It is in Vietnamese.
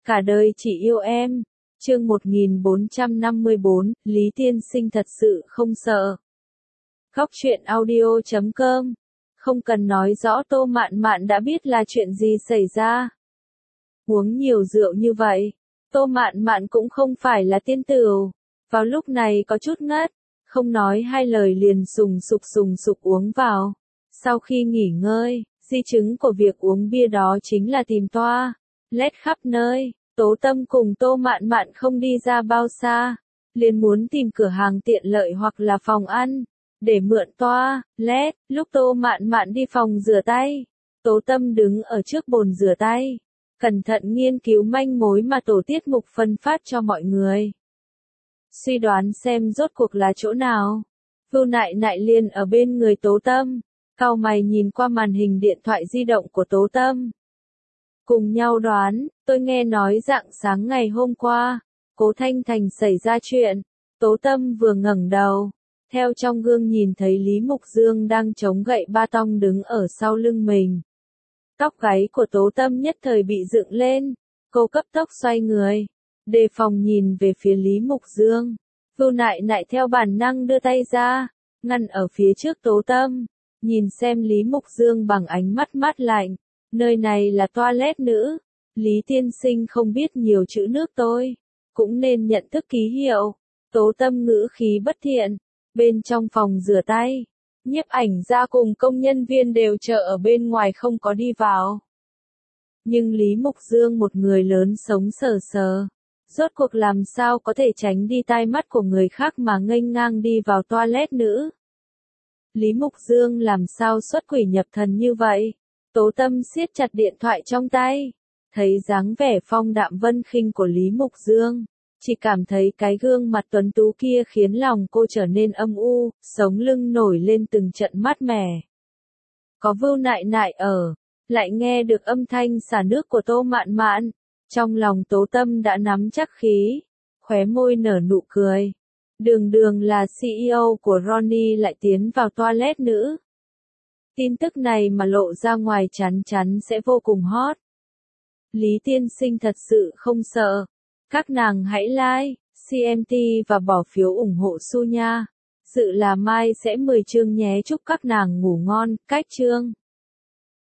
Cả đời chỉ yêu em. Chương 1454, Lý Tiên Sinh thật sự không sợ. Góc truyện audio.com. Không cần nói rõ Tô Mạn Mạn đã biết là chuyện gì xảy ra. Uống nhiều rượu như vậy, Tô Mạn Mạn cũng không phải là tiên tửu. Vào lúc này có chút ngất, không nói hai lời liền sùng sục uống vào. Sau khi nghỉ ngơi, di chứng của việc uống bia đó chính là tìm toa, lét khắp nơi. Tố Tâm cùng Tô Mạn Mạn không đi ra bao xa, liền muốn tìm cửa hàng tiện lợi hoặc là phòng ăn, để mượn toa, lét. Lúc Tô Mạn Mạn đi phòng rửa tay, Tố Tâm đứng ở trước bồn rửa tay, cẩn thận nghiên cứu manh mối mà tổ tiết mục phân phát cho mọi người. Suy đoán xem rốt cuộc là chỗ nào. Vưu Nại Nại liền ở bên người Tố Tâm, cau mày nhìn qua màn hình điện thoại di động của Tố Tâm. Cùng nhau đoán, tôi nghe nói rạng sáng ngày hôm qua, Cố Thanh Thành xảy ra chuyện. Tố Tâm vừa ngẩng đầu, theo trong gương nhìn thấy Lý Mục Dương đang chống gậy ba tong đứng ở sau lưng mình. Tóc gáy của Tố Tâm nhất thời bị dựng lên, cô cấp tốc xoay người, đề phòng nhìn về phía Lý Mục Dương. Vưu Nại Nại theo bản năng đưa tay ra, ngăn ở phía trước Tố Tâm, nhìn xem Lý Mục Dương bằng ánh mắt mát lạnh. Nơi này là toilet nữ, Lý Tiên Sinh không biết nhiều chữ nước tôi, cũng nên nhận thức ký hiệu. Tố Tâm ngữ khí bất thiện. Bên trong phòng rửa tay, nhiếp ảnh gia cùng công nhân viên đều chờ ở bên ngoài không có đi vào. Nhưng Lý Mục Dương một người lớn sống sờ sờ, rốt cuộc làm sao có thể tránh đi tai mắt của người khác mà nghênh ngang đi vào toilet nữ. Lý Mục Dương làm sao xuất quỷ nhập thần như vậy? Tố Tâm siết chặt điện thoại trong tay, thấy dáng vẻ phong đạm vân khinh của Lý Mục Dương, chỉ cảm thấy cái gương mặt tuấn tú kia khiến lòng cô trở nên âm u, sống lưng nổi lên từng trận mát mẻ. Có Vưu Nại Nại ở, lại nghe được âm thanh xả nước của Tô Mạn Mạn, trong lòng Tố Tâm đã nắm chắc khí, khóe môi nở nụ cười. Đường là CEO của Ronnie lại tiến vào toilet nữ. Tin tức này mà lộ ra ngoài chắn chắn sẽ vô cùng hot. Lý Tiên Sinh thật sự không sợ. Các nàng hãy like, CMT và bỏ phiếu ủng hộ Su nha. Dự là mai sẽ 10 chương nhé, chúc các nàng ngủ ngon. Cách chương.